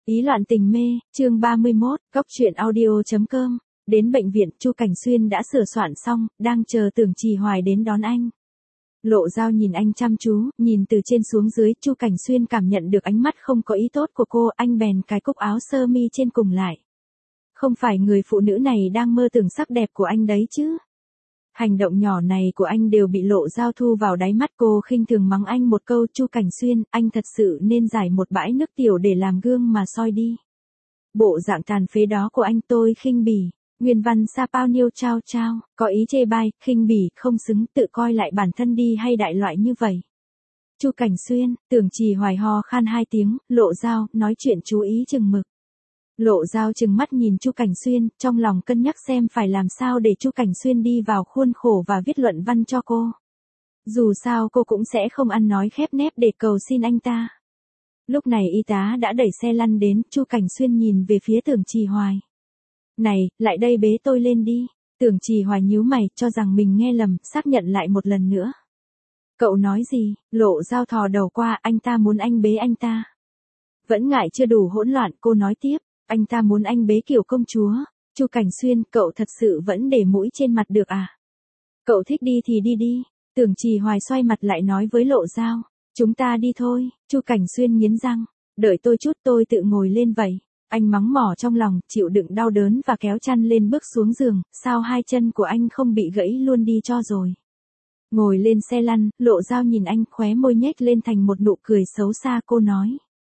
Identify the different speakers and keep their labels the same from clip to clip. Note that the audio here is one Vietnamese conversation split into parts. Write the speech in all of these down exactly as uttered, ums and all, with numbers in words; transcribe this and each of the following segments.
Speaker 1: Ý loạn tình mê, chương ba mươi mốt, góc truyện audio chấm com. Đến bệnh viện, Chu Cảnh Xuyên đã sửa soạn xong, đang chờ Tưởng Trì Hoài đến đón anh. Lộ Dao nhìn anh chăm chú, nhìn từ trên xuống dưới, Chu Cảnh Xuyên cảm nhận được ánh mắt không có ý tốt của cô, anh bèn cài cúc áo sơ mi trên cùng lại. Không phải người phụ nữ này đang mơ tưởng sắc đẹp của anh đấy chứ? Hành động nhỏ này của anh đều bị Lộ Dao thu vào đáy mắt. Cô khinh thường mắng anh một câu. Chu Cảnh Xuyên, anh thật sự nên giải một bãi nước tiểu để làm gương mà soi đi. Bộ dạng tàn phế đó của anh tôi khinh bỉ. Nguyên văn sa bao nhiêu trao trao, có ý chê bai, khinh bỉ, không xứng, tự coi lại bản thân đi hay đại loại như vậy. Chu Cảnh Xuyên, Tưởng Trì Hoài ho khan hai tiếng. Lộ Dao, nói chuyện chú ý chừng mực. Lộ Dao trừng mắt nhìn Chu Cảnh Xuyên, trong lòng cân nhắc xem phải làm sao để Chu Cảnh Xuyên đi vào khuôn khổ và viết luận văn cho cô. Dù sao cô cũng sẽ không ăn nói khép nép để cầu xin anh ta. Lúc này y tá đã đẩy xe lăn đến. Chu Cảnh Xuyên nhìn về phía Tưởng Trì Hoài. Này, lại đây bế tôi lên đi. Tưởng Trì Hoài nhíu mày, cho rằng mình nghe lầm, xác nhận lại một lần nữa. Cậu nói gì? Lộ Dao thò đầu qua, anh ta muốn anh bế anh ta. Vẫn ngại chưa đủ hỗn loạn, cô nói tiếp. Anh ta muốn anh bế kiểu công chúa. Chu Cảnh Xuyên, cậu thật sự vẫn để mũi trên mặt được à? Cậu thích đi thì đi đi. Tưởng Trì Hoài xoay mặt lại nói với Lộ Dao. Chúng ta đi thôi. Chu Cảnh Xuyên nghiến răng. Đợi tôi chút, tôi tự ngồi lên vậy. Anh mắng mỏ trong lòng, chịu đựng đau đớn và kéo chăn lên bước xuống giường. Sao hai chân của anh không bị gãy luôn đi cho rồi? Ngồi lên xe lăn, Lộ Dao nhìn anh, khóe môi nhếch lên thành một nụ cười xấu xa. Cô nói.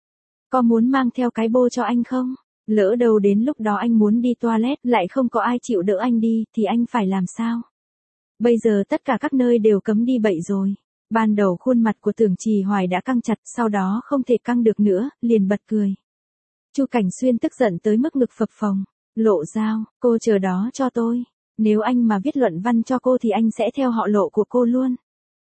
Speaker 1: Có muốn mang theo cái bô cho anh không? Lỡ đâu đến lúc đó anh muốn đi toilet lại không có ai chịu đỡ anh đi, thì anh phải làm sao? Bây giờ tất cả các nơi đều cấm đi bậy rồi. Ban đầu khuôn mặt của Tưởng Trì Hoài đã căng chặt, sau đó không thể căng được nữa, liền bật cười. Chu Cảnh Xuyên tức giận tới mức ngực phập phồng. Lộ Dao, cô chờ đó cho tôi. Nếu anh mà viết luận văn cho cô thì anh sẽ theo họ Lộ của cô luôn.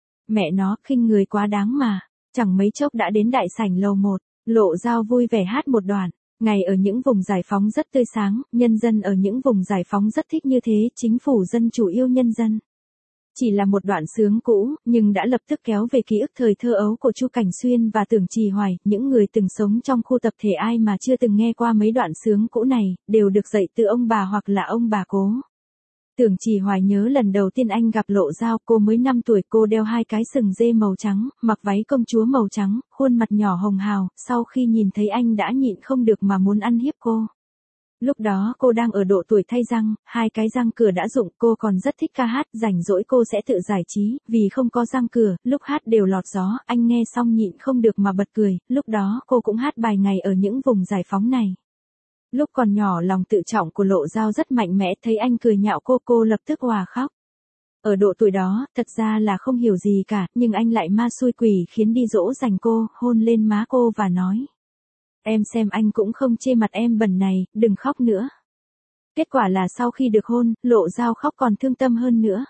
Speaker 1: Mẹ nó, khinh người quá đáng mà. Chẳng mấy chốc đã đến đại sảnh lầu một. Lộ Dao vui vẻ hát một đoạn. Ngày ở những vùng giải phóng rất tươi sáng, nhân dân ở những vùng giải phóng rất thích như thế, chính phủ dân chủ yêu nhân dân. Chỉ là một đoạn sướng cũ, nhưng đã lập tức kéo về ký ức thời thơ ấu của Chu Cảnh Xuyên và Tưởng Trì Hoài. Những người từng sống trong khu tập thể ai mà chưa từng nghe qua mấy đoạn sướng cũ này, đều được dạy từ ông bà hoặc là ông bà cố. Tưởng Trì Hoài nhớ lần đầu tiên anh gặp Lộ Dao, cô mới năm tuổi, cô đeo hai cái sừng dê màu trắng, mặc váy công chúa màu trắng, khuôn mặt nhỏ hồng hào, sau khi nhìn thấy anh đã nhịn không được mà muốn ăn hiếp cô. Lúc đó cô đang ở độ tuổi thay răng, hai cái răng cửa đã rụng, cô còn rất thích ca hát, rảnh rỗi cô sẽ tự giải trí, vì không có răng cửa, lúc hát đều lọt gió, anh nghe xong nhịn không được mà bật cười, lúc đó cô cũng hát bài ngày ở những vùng giải phóng này. Lúc còn nhỏ lòng tự trọng của Lộ Dao rất mạnh mẽ, thấy anh cười nhạo cô, cô lập tức òa khóc. Ở độ tuổi đó, thật ra là không hiểu gì cả, nhưng anh lại ma xui quỷ khiến đi dỗ dành cô, hôn lên má cô và nói. Em xem anh cũng không chê mặt em bẩn này, đừng khóc nữa. Kết quả là sau khi được hôn, Lộ Dao khóc còn thương tâm hơn nữa.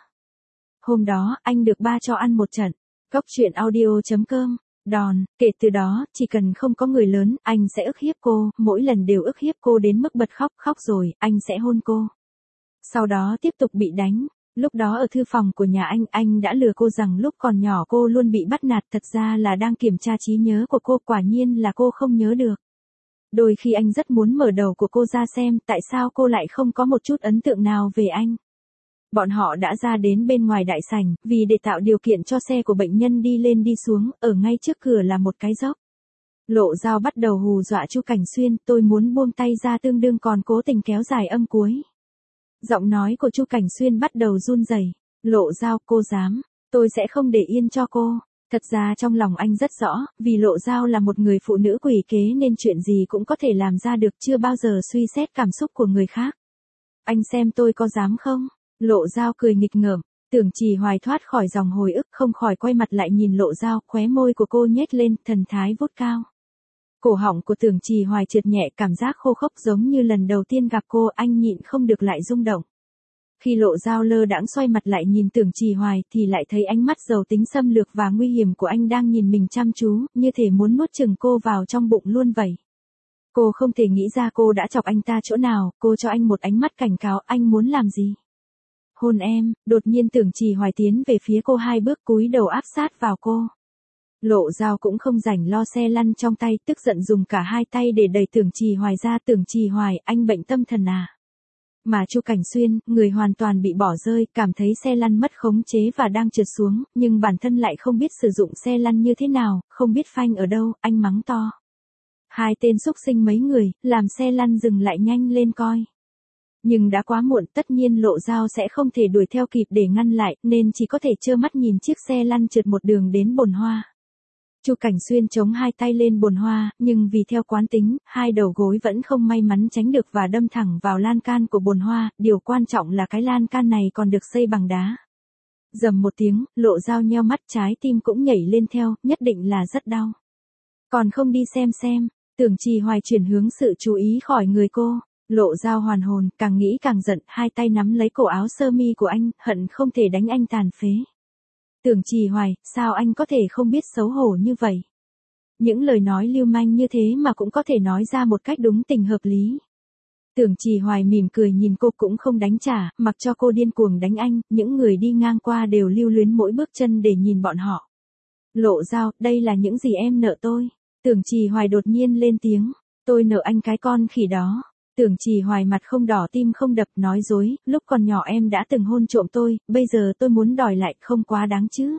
Speaker 1: Hôm đó, anh được ba cho ăn một trận. Góc truyện audio chấm com. Đòn, kể từ đó, chỉ cần không có người lớn, anh sẽ ức hiếp cô, mỗi lần đều ức hiếp cô đến mức bật khóc, khóc rồi, anh sẽ hôn cô. Sau đó tiếp tục bị đánh. Lúc đó ở thư phòng của nhà anh, anh đã lừa cô rằng lúc còn nhỏ cô luôn bị bắt nạt, thật ra là đang kiểm tra trí nhớ của cô, quả nhiên là cô không nhớ được. Đôi khi anh rất muốn mở đầu của cô ra xem, tại sao cô lại không có một chút ấn tượng nào về anh. Bọn họ đã ra đến bên ngoài đại sảnh, vì để tạo điều kiện cho xe của bệnh nhân đi lên đi xuống, ở ngay trước cửa là một cái dốc. Lộ Dao bắt đầu hù dọa Chu Cảnh Xuyên, tôi muốn buông tay ra tương đương còn cố tình kéo dài âm cuối. Giọng nói của Chu Cảnh Xuyên bắt đầu run rẩy. Lộ Dao, cô dám, tôi sẽ không để yên cho cô. Thật ra trong lòng anh rất rõ, vì Lộ Dao là một người phụ nữ quỷ kế nên chuyện gì cũng có thể làm ra được, chưa bao giờ suy xét cảm xúc của người khác. Anh xem tôi có dám không? Lộ Dao cười nghịch ngợm. Tưởng Trì Hoài thoát khỏi dòng hồi ức, không khỏi quay mặt lại nhìn Lộ Dao, khóe môi của cô nhếch lên, thần thái vút cao. Cổ họng của Tưởng Trì Hoài trượt nhẹ, cảm giác khô khốc giống như lần đầu tiên gặp cô, anh nhịn không được lại rung động. Khi Lộ Dao lơ đãng xoay mặt lại nhìn Tưởng Trì Hoài thì lại thấy ánh mắt giàu tính xâm lược và nguy hiểm của anh đang nhìn mình chăm chú, như thể muốn nuốt chửng cô vào trong bụng luôn vậy. Cô không thể nghĩ ra cô đã chọc anh ta chỗ nào, cô cho anh một ánh mắt cảnh cáo, anh muốn làm gì? Hôn em. Đột nhiên Tưởng Trì Hoài tiến về phía cô hai bước, cúi đầu áp sát vào cô. Lộ Dao cũng không rảnh lo xe lăn trong tay, tức giận dùng cả hai tay để đẩy Tưởng Trì Hoài ra. Tưởng Trì Hoài, anh bệnh tâm thần à? Mà Chu Cảnh Xuyên, người hoàn toàn bị bỏ rơi, cảm thấy xe lăn mất khống chế và đang trượt xuống, nhưng bản thân lại không biết sử dụng xe lăn như thế nào, không biết phanh ở đâu, anh mắng to. Hai tên xúc sinh mấy người, làm xe lăn dừng lại nhanh lên coi. Nhưng đã quá muộn, tất nhiên Lộ Dao sẽ không thể đuổi theo kịp để ngăn lại, nên chỉ có thể trơ mắt nhìn chiếc xe lăn trượt một đường đến bồn hoa. Chu Cảnh Xuyên chống hai tay lên bồn hoa, nhưng vì theo quán tính, hai đầu gối vẫn không may mắn tránh được và đâm thẳng vào lan can của bồn hoa, điều quan trọng là cái lan can này còn được xây bằng đá. Rầm một tiếng, Lộ Dao nheo mắt, trái tim cũng nhảy lên theo, nhất định là rất đau. Còn không đi xem xem, Tưởng Trì Hoài chuyển hướng sự chú ý khỏi người cô. Lộ Dao hoàn hồn, càng nghĩ càng giận, hai tay nắm lấy cổ áo sơ mi của anh, hận không thể đánh anh tàn phế. Tưởng Trì Hoài, sao anh có thể không biết xấu hổ như vậy? Những lời nói lưu manh như thế mà cũng có thể nói ra một cách đúng tình hợp lý. Tưởng Trì Hoài mỉm cười nhìn cô, cũng không đánh trả, mặc cho cô điên cuồng đánh anh, những người đi ngang qua đều lưu luyến mỗi bước chân để nhìn bọn họ. Lộ Dao, đây là những gì em nợ tôi. Tưởng Trì Hoài đột nhiên lên tiếng, tôi nợ anh cái con khỉ đó. Tưởng Trì Hoài mặt không đỏ tim không đập, nói dối, lúc còn nhỏ em đã từng hôn trộm tôi, bây giờ tôi muốn đòi lại, không quá đáng chứ.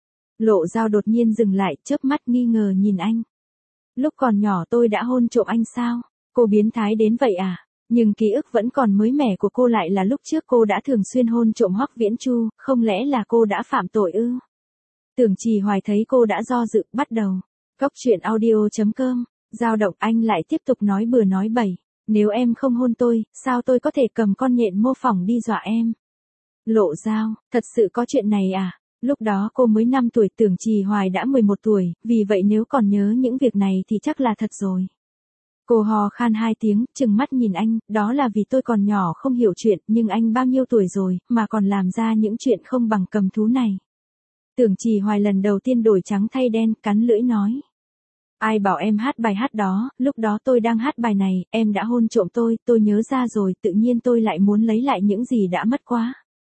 Speaker 1: Lộ Dao đột nhiên dừng lại, chớp mắt nghi ngờ nhìn anh. Lúc còn nhỏ tôi đã hôn trộm anh sao? Cô biến thái đến vậy à? Nhưng ký ức vẫn còn mới mẻ của cô lại là lúc trước cô đã thường xuyên hôn trộm Hoắc Viễn Chu, không lẽ là cô đã phạm tội ư? Tưởng Trì Hoài thấy cô đã do dự, bắt đầu. Cóc truyện audio chấm com, dao động, anh lại tiếp tục nói bừa nói bậy. Nếu em không hôn tôi, sao tôi có thể cầm con nhện mô phỏng đi dọa em? Lộ Dao, thật sự có chuyện này à? Lúc đó cô mới năm tuổi, Tưởng Trì Hoài đã mười một tuổi, vì vậy nếu còn nhớ những việc này thì chắc là thật rồi. Cô hò khan hai tiếng, trừng mắt nhìn anh, đó là vì tôi còn nhỏ không hiểu chuyện, nhưng anh bao nhiêu tuổi rồi, mà còn làm ra những chuyện không bằng cầm thú này. Tưởng Trì Hoài lần đầu tiên đổi trắng thay đen, cắn lưỡi nói. Ai bảo em hát bài hát đó, lúc đó tôi đang hát bài này, em đã hôn trộm tôi, tôi nhớ ra rồi, tự nhiên tôi lại muốn lấy lại những gì đã mất quá.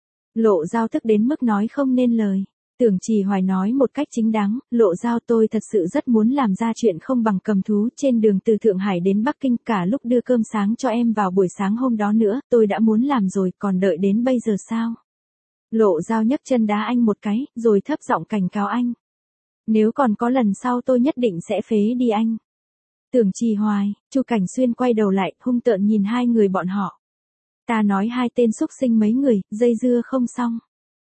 Speaker 1: Lộ Dao tức đến mức nói không nên lời. Tưởng Trì Hoài nói một cách chính đáng, Lộ Dao, tôi thật sự rất muốn làm ra chuyện không bằng cầm thú. Trên đường từ Thượng Hải đến Bắc Kinh, cả lúc đưa cơm sáng cho em vào buổi sáng hôm đó nữa, tôi đã muốn làm rồi, còn đợi đến bây giờ sao? Lộ Dao nhấc chân đá anh một cái, rồi thấp giọng cảnh cáo anh. Nếu còn có lần sau tôi nhất định sẽ phế đi anh. Tưởng Trì Hoài, Chu Cảnh Xuyên quay đầu lại, hung tợn nhìn hai người bọn họ. Ta nói hai tên xúc sinh mấy người, dây dưa không xong.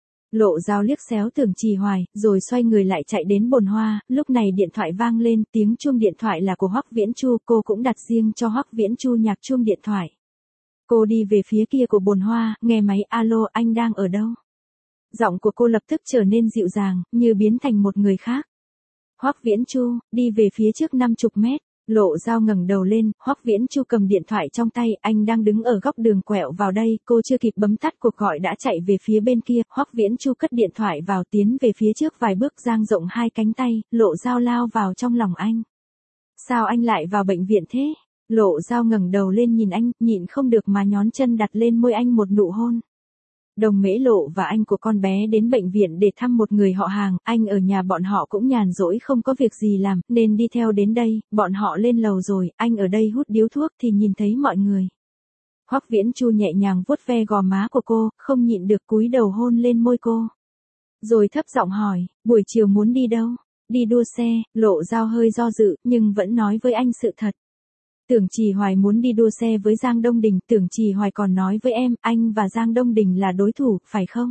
Speaker 1: Lộ Dao liếc xéo Tưởng Trì Hoài, rồi xoay người lại chạy đến bồn hoa, lúc này điện thoại vang lên, tiếng chuông điện thoại là của Hoắc Viễn Chu, cô cũng đặt riêng cho Hoắc Viễn Chu nhạc chuông điện thoại. Cô đi về phía kia của bồn hoa, nghe máy, alo, anh đang ở đâu? Giọng của cô lập tức trở nên dịu dàng, như biến thành một người khác. Hoắc Viễn Chu, đi về phía trước năm mươi mét. Lộ Dao ngẩng đầu lên, Hoắc Viễn Chu cầm điện thoại trong tay, anh đang đứng ở góc đường quẹo vào đây, cô chưa kịp bấm tắt cuộc gọi đã chạy về phía bên kia, Hoắc Viễn Chu cất điện thoại vào, tiến về phía trước vài bước, dang rộng hai cánh tay, Lộ Dao lao vào trong lòng anh. Sao anh lại vào bệnh viện thế? Lộ Dao ngẩng đầu lên nhìn anh, nhịn không được mà nhón chân đặt lên môi anh một nụ hôn. Đồng Mễ Lộ và anh của con bé đến bệnh viện để thăm một người họ hàng, anh ở nhà bọn họ cũng nhàn rỗi không có việc gì làm, nên đi theo đến đây, bọn họ lên lầu rồi, anh ở đây hút điếu thuốc thì nhìn thấy mọi người. Hoắc Viễn Chu nhẹ nhàng vuốt ve gò má của cô, không nhịn được cúi đầu hôn lên môi cô. Rồi thấp giọng hỏi, buổi chiều muốn đi đâu? Đi đua xe. Lộ Dao hơi do dự, nhưng vẫn nói với anh sự thật. Tưởng Trì Hoài muốn đi đua xe với Giang Đông Đình, Tưởng Trì Hoài còn nói với em, anh và Giang Đông Đình là đối thủ, phải không?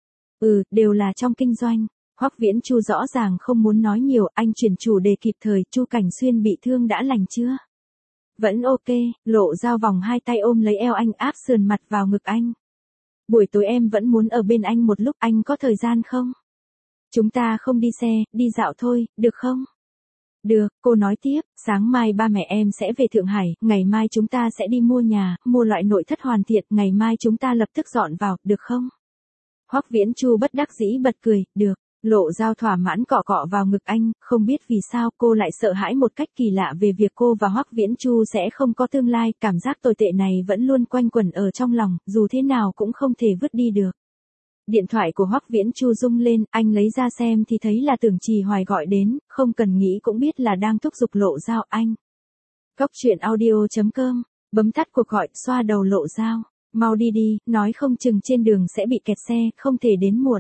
Speaker 1: Ừ, đều là trong kinh doanh. Hoắc Viễn Chu rõ ràng không muốn nói nhiều, anh chuyển chủ đề kịp thời, Chu Cảnh Xuyên bị thương đã lành chưa? Vẫn ok. Lộ Dao vòng hai tay ôm lấy eo anh, áp sườn mặt vào ngực anh. Buổi tối em vẫn muốn ở bên anh một lúc, anh có thời gian không? Chúng ta không đi xe, đi dạo thôi, được không? Được, cô nói tiếp, sáng mai ba mẹ em sẽ về Thượng Hải, ngày mai chúng ta sẽ đi mua nhà, mua loại nội thất hoàn thiện, ngày mai chúng ta lập tức dọn vào, được không? Hoắc Viễn Chu bất đắc dĩ bật cười, được. Lộ Dao thỏa mãn cọ cọ vào ngực anh, không biết vì sao cô lại sợ hãi một cách kỳ lạ về việc cô và Hoắc Viễn Chu sẽ không có tương lai, cảm giác tồi tệ này vẫn luôn quanh quẩn ở trong lòng, dù thế nào cũng không thể vứt đi được. Điện thoại của Hoắc Viễn Chu rung lên, anh lấy ra xem thì thấy là Tưởng Trì Hoài gọi đến, không cần nghĩ cũng biết là đang thúc giục Lộ Dao. Anh. Cóc truyện audio chấm com, bấm tắt cuộc gọi, xoa đầu Lộ Dao. Mau đi đi, nói không chừng trên đường sẽ bị kẹt xe, không thể đến muộn.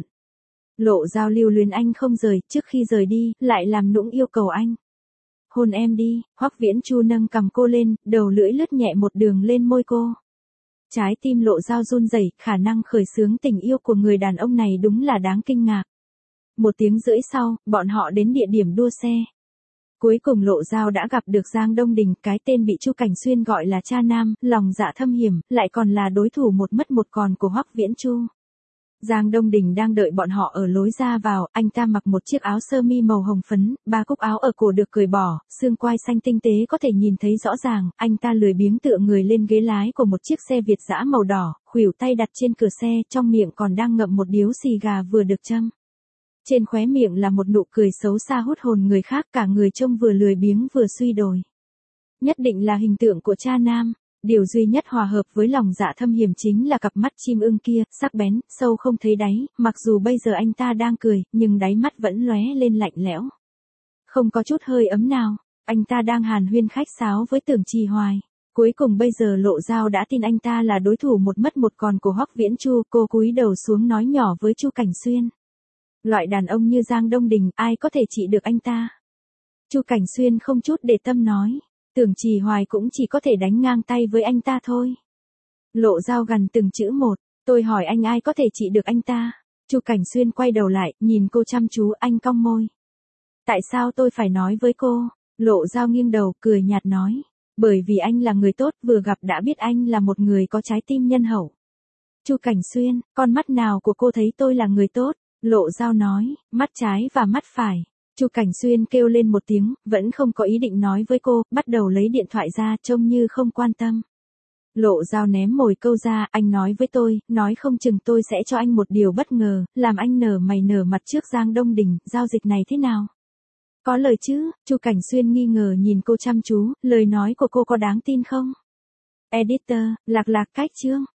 Speaker 1: Lộ Dao lưu luyến anh không rời, trước khi rời đi, lại làm nũng yêu cầu anh. Hôn em đi. Hoắc Viễn Chu nâng cằm cô lên, đầu lưỡi lướt nhẹ một đường lên môi cô. Trái tim Lộ Dao run rẩy, khả năng khởi xướng tình yêu của người đàn ông này đúng là đáng kinh ngạc. Một tiếng rưỡi sau, bọn họ đến địa điểm đua xe. Cuối cùng Lộ Dao đã gặp được Giang Đông Đình, cái tên bị Chu Cảnh Xuyên gọi là cha nam, lòng dạ thâm hiểm, lại còn là đối thủ một mất một còn của Hoắc Viễn Chu. Giang Đông Đình đang đợi bọn họ ở lối ra vào, anh ta mặc một chiếc áo sơ mi màu hồng phấn, ba cúc áo ở cổ được cởi bỏ, xương quai xanh tinh tế có thể nhìn thấy rõ ràng, anh ta lười biếng tựa người lên ghế lái của một chiếc xe Việt dã màu đỏ, khuỷu tay đặt trên cửa xe, trong miệng còn đang ngậm một điếu xì gà vừa được châm. Trên khóe miệng là một nụ cười xấu xa hút hồn người khác, cả người trông vừa lười biếng vừa suy đồi. Nhất định là hình tượng của cha nam. Điều duy nhất hòa hợp với lòng dạ thâm hiểm chính là cặp mắt chim ưng kia, sắc bén, sâu không thấy đáy, mặc dù bây giờ anh ta đang cười, nhưng đáy mắt vẫn lóe lên lạnh lẽo. Không có chút hơi ấm nào, anh ta đang hàn huyên khách sáo với Tưởng Trì Hoài. Cuối cùng bây giờ Lộ Dao đã tin anh ta là đối thủ một mất một còn của Hoắc Viễn Chu, cô cúi đầu xuống nói nhỏ với Chu Cảnh Xuyên. Loại đàn ông như Giang Đông Đình, ai có thể trị được anh ta? Chu Cảnh Xuyên không chút để tâm nói. Tưởng Trì Hoài cũng chỉ có thể đánh ngang tay với anh ta thôi. Lộ Dao gằn từng chữ một, tôi hỏi anh ai có thể trị được anh ta? Chu Cảnh Xuyên quay đầu lại, nhìn cô chăm chú, anh cong môi. Tại sao tôi phải nói với cô? Lộ Dao nghiêng đầu, cười nhạt nói. Bởi vì anh là người tốt, vừa gặp đã biết anh là một người có trái tim nhân hậu. Chu Cảnh Xuyên, con mắt nào của cô thấy tôi là người tốt? Lộ Dao nói, mắt trái và mắt phải. Chu Cảnh Xuyên kêu lên một tiếng, vẫn không có ý định nói với cô, bắt đầu lấy điện thoại ra, trông như không quan tâm. Lộ Dao ném mồi câu ra, anh nói với tôi, nói không chừng tôi sẽ cho anh một điều bất ngờ, làm anh nở mày nở mặt trước Giang Đông Đình, giao dịch này thế nào? Có lời chứ? Chu Cảnh Xuyên nghi ngờ nhìn cô chăm chú, lời nói của cô có đáng tin không? Editor, lạc lạc cách chương.